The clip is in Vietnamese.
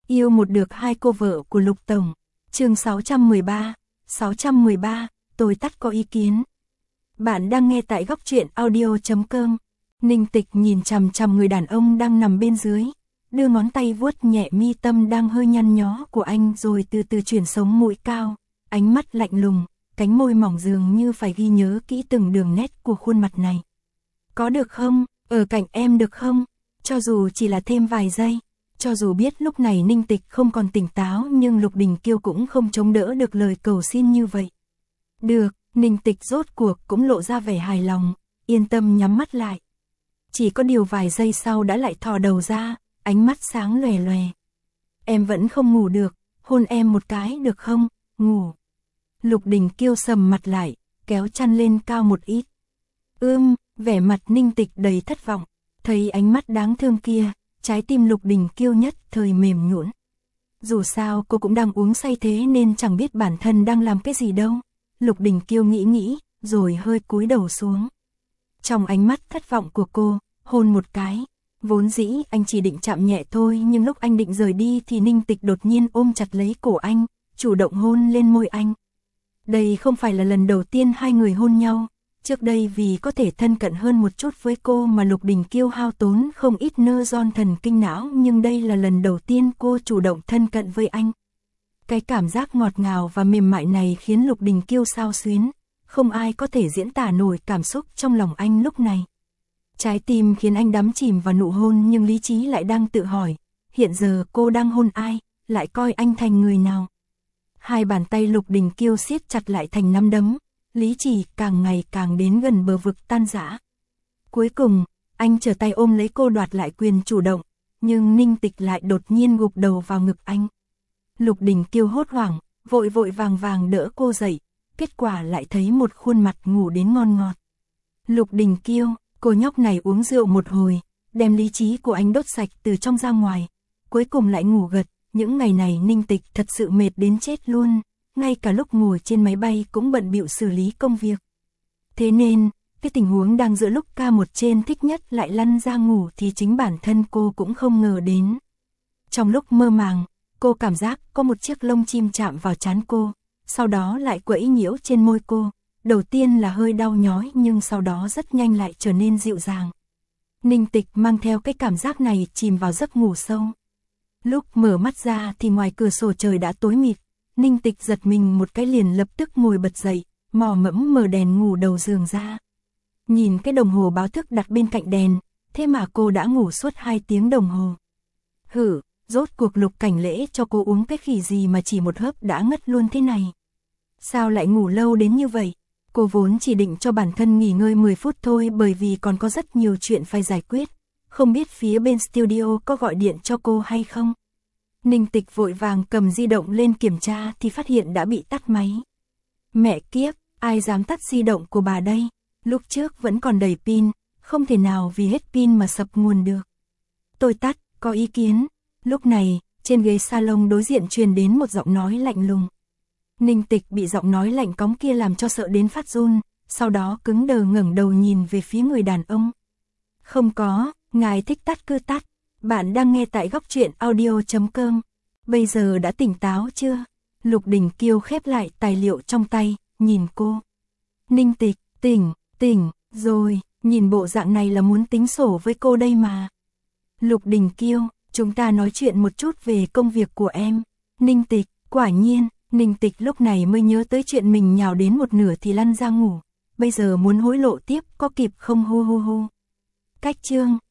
Yêu một được hai cô vợ của Lục Tổng. Chương 613, tôi tắt có ý kiến. Bạn đang nghe tại góc truyện audio.com. Ninh Tịch nhìn chằm chằm người đàn ông đang nằm bên dưới, đưa ngón tay vuốt nhẹ mi tâm đang hơi nhăn nhó của anh rồi từ từ chuyển sống mũi cao, ánh mắt lạnh lùng, cánh môi mỏng dường như phải ghi nhớ kỹ từng đường nét của khuôn mặt này. Có được không? Ở cạnh em được không? Cho dù chỉ là thêm vài giây. Cho dù biết lúc này Ninh Tịch không còn tỉnh táo nhưng Lục Đình Kiêu cũng không chống đỡ được lời cầu xin như vậy. Được, Ninh Tịch rốt cuộc cũng lộ ra vẻ hài lòng, yên tâm nhắm mắt lại. Chỉ có điều vài giây sau đã lại thò đầu ra, ánh mắt sáng lòe lòe. Em vẫn không ngủ được, hôn em một cái được không? Ngủ. Lục Đình Kiêu sầm mặt lại, kéo chăn lên cao một ít. Vẻ mặt Ninh Tịch đầy thất vọng, thấy ánh mắt đáng thương kia, trái tim Lục Đình Kiêu nhất thời mềm nhũn. Dù sao cô cũng đang uống say thế nên chẳng biết bản thân đang làm cái gì đâu. Lục Đình Kiêu nghĩ, rồi hơi cúi đầu xuống. Trong ánh mắt thất vọng của cô, hôn một cái. Vốn dĩ anh chỉ định chạm nhẹ thôi nhưng lúc anh định rời đi thì Ninh Tịch đột nhiên ôm chặt lấy cổ anh, chủ động hôn lên môi anh. Đây không phải là lần đầu tiên hai người hôn nhau. Trước đây vì có thể thân cận hơn một chút với cô mà Lục Đình Kiêu hao tốn không ít neuron thần kinh não, nhưng đây là lần đầu tiên cô chủ động thân cận với anh. Cái cảm giác ngọt ngào và mềm mại này khiến Lục Đình Kiêu xao xuyến, không ai có thể diễn tả nổi cảm xúc trong lòng anh lúc này. Trái tim khiến anh đắm chìm vào nụ hôn nhưng lý trí lại đang tự hỏi, hiện giờ cô đang hôn ai, lại coi anh thành người nào. Hai bàn tay Lục Đình Kiêu siết chặt lại thành nắm đấm. Lý trí càng ngày càng đến gần bờ vực tan rã. Cuối cùng, anh trở tay ôm lấy cô đoạt lại quyền chủ động, nhưng Ninh Tịch lại đột nhiên gục đầu vào ngực anh. Lục Đình Kiêu hốt hoảng, vội vàng đỡ cô dậy, kết quả lại thấy một khuôn mặt ngủ đến ngon ngọt. Lục Đình Kiêu, cô nhóc này uống rượu một hồi, đem lý trí của anh đốt sạch từ trong ra ngoài, cuối cùng lại ngủ gật. Những ngày này Ninh Tịch thật sự mệt đến chết luôn. Ngay cả lúc ngồi trên máy bay cũng bận bịu xử lý công việc. Thế nên, cái tình huống đang giữa lúc K1 trên thích nhất lại lăn ra ngủ thì chính bản thân cô cũng không ngờ đến. Trong lúc mơ màng, cô cảm giác có một chiếc lông chim chạm vào trán cô, sau đó lại quẫy nhiễu trên môi cô. Đầu tiên là hơi đau nhói nhưng sau đó rất nhanh lại trở nên dịu dàng. Ninh Tịch mang theo cái cảm giác này chìm vào giấc ngủ sâu. Lúc mở mắt ra thì ngoài cửa sổ trời đã tối mịt. Ninh Tịch giật mình một cái liền lập tức ngồi bật dậy, mò mẫm mở đèn ngủ đầu giường ra. Nhìn cái đồng hồ báo thức đặt bên cạnh đèn, thế mà cô đã ngủ suốt 2 tiếng đồng hồ. Rốt cuộc Lục Cảnh Lễ cho cô uống cái khỉ gì mà chỉ một hớp đã ngất luôn thế này. Sao lại ngủ lâu đến như vậy? Cô vốn chỉ định cho bản thân nghỉ ngơi 10 phút thôi bởi vì còn có rất nhiều chuyện phải giải quyết. Không biết phía bên studio có gọi điện cho cô hay không? Ninh Tịch vội vàng cầm di động lên kiểm tra thì phát hiện đã bị tắt máy. Mẹ kiếp, ai dám tắt di động của bà đây? Lúc trước vẫn còn đầy pin, không thể nào vì hết pin mà sập nguồn được. Tôi tắt, có ý kiến. Lúc này, trên ghế salon đối diện truyền đến một giọng nói lạnh lùng. Ninh Tịch bị giọng nói lạnh cóng kia làm cho sợ đến phát run, sau đó cứng đờ ngẩng đầu nhìn về phía người đàn ông. Không có, ngài thích tắt cứ tắt. Bạn đang nghe tại góc truyện audio.com. Bây giờ đã tỉnh táo chưa? Lục Đình Kiêu khép lại tài liệu trong tay, nhìn cô. Ninh Tịch, tỉnh rồi, nhìn bộ dạng này là muốn tính sổ với cô đây mà. Lục Đình Kiêu, chúng ta nói chuyện một chút về công việc của em. Ninh Tịch, quả nhiên, Ninh Tịch lúc này mới nhớ tới chuyện mình nhào đến một nửa thì lăn ra ngủ. Bây giờ muốn hối lộ tiếp có kịp không hô. Cách chương.